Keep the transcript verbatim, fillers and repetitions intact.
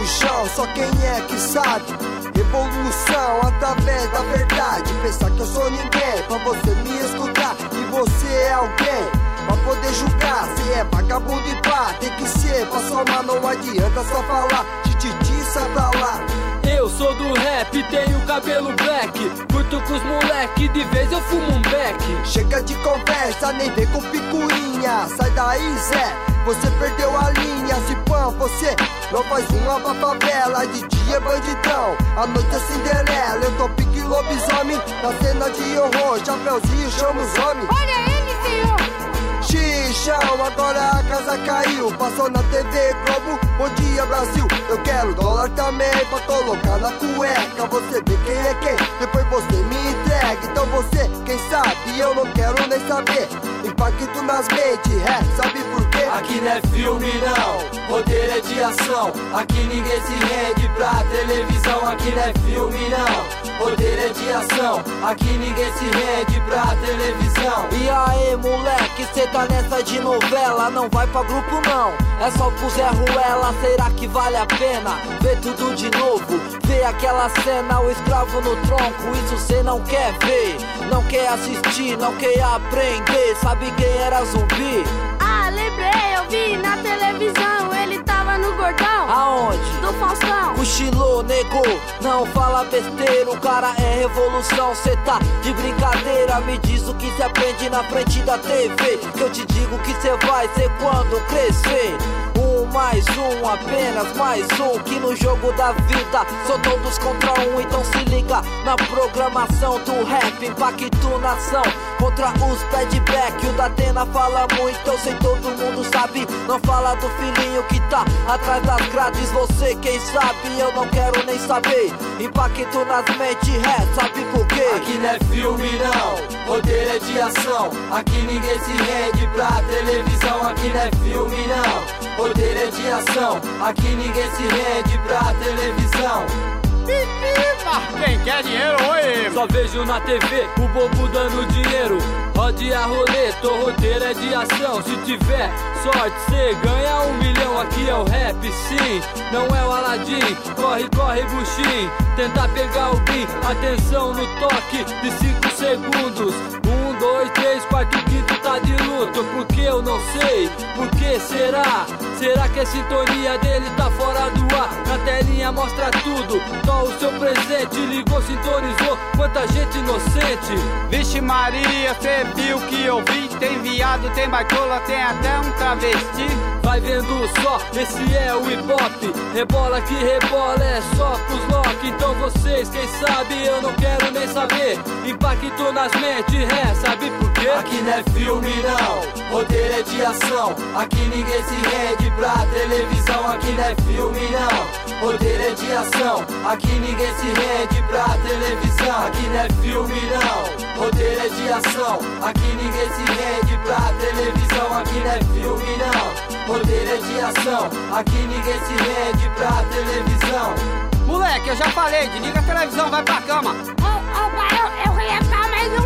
o chão, só quem é que sabe. Revolução através da verdade. Pensar que eu sou ninguém pra você me escutar, e você é alguém pra poder julgar. Se é vagabundo e pá, tem que ser pra somar, não adianta só falar. Tititi, sai pra lá. Eu sou do rap, tenho cabelo black, curto com os moleque, de vez eu fumo um beck. Chega de conversa, nem vem com picuinha. Sai daí, Zé, você perdeu a linha. Se pã, você não faz uma pra favela. De dia é bandidão, a noite é Cinderela. Eu tô pique lobisomem, na cena de horror. Chapeuzinho, chama os homens. Olha ele, senhor. Xixão, agora a casa caiu. Passou na T V Globo, bom dia Brasil. Eu quero dólar também pra colocar na cueca. Você vê quem é quem, depois você me entrega. Então você, quem sabe, eu não quero nem saber. Impacto nas mentes, é, sabe por quê? Aqui não é filme não, roteiro é de ação. Aqui ninguém se rende pra televisão. Aqui não é filme não, roteiro é de ação. Aqui ninguém se rende pra televisão. E aí moleque, cê tá nessa de novela, não vai pra grupo não, é só pro Zé Ruela. Será que vale a pena ver tudo de novo? Ver aquela cena, o escravo no tronco, isso cê não quer ver, não quer assistir, não quer aprender. Sabe quem era Zumbi? Ah, lembrei, eu vi na televisão, ele tava no Gordão. Aonde? Do Faustão. Cochilou, negou, não fala besteira, o cara é revolução, cê tá de brincadeira. Me diz o que cê aprende na frente da T V, que eu te digo que cê vai ser quando crescer. Um mais um, apenas mais um, que no jogo da vida são todos contra um. Então se liga na programação do rap, impacto nação contra os padback. O Datena fala muito, eu sei todo mundo sabe. Não fala do filhinho que tá atrás das grades. Você quem sabe, eu não quero nem saber. Impacto nas mentes, é, sabe por quê? Aqui não é filme não, roteiro é de ação. Aqui ninguém se rende pra televisão. Aqui não é filme não, roteiro é de ação. Aqui ninguém se rende pra televisão. Quem quer dinheiro, oi! Só vejo na T V o bobo dando dinheiro. Rode a roleta, o roteiro é de ação. Se tiver sorte, cê ganha um milhão. Aqui é o rap, sim, não é o Aladim. Corre, corre, buchim, tenta pegar o bim. Atenção no toque de cinco segundos. Um, dois, três, quarto, quinto tá de luto. Porque eu não sei, por que será? Será que a sintonia dele tá fora do ar? Na telinha mostra tudo, só o seu presente. Ligou, sintonizou, quanta gente inocente. Vixe Maria, cê viu que eu vi? Tem viado, tem baitola, tem até um travesti. Vai vendo só, esse é o hip hop. Rebola que rebola, é só pros lock. Então vocês, quem sabe, eu não quero nem saber. Impacto nas mentes, é, sabe por quê? Aqui não é filme não, roteiro é de ação. Aqui ninguém se rende pra televisão. Aqui não é filme não, roteiro é de ação. Aqui ninguém se rende pra televisão. Aqui não é filme não, roteiro é de ação. Aqui ninguém se rende pra televisão. Aqui não é filme não, roteiro é de ação. Aqui ninguém se rende pra televisão. Moleque, eu já falei, desliga a televisão, vai pra cama. Ô, ô, pai, eu, eu ia estar, mas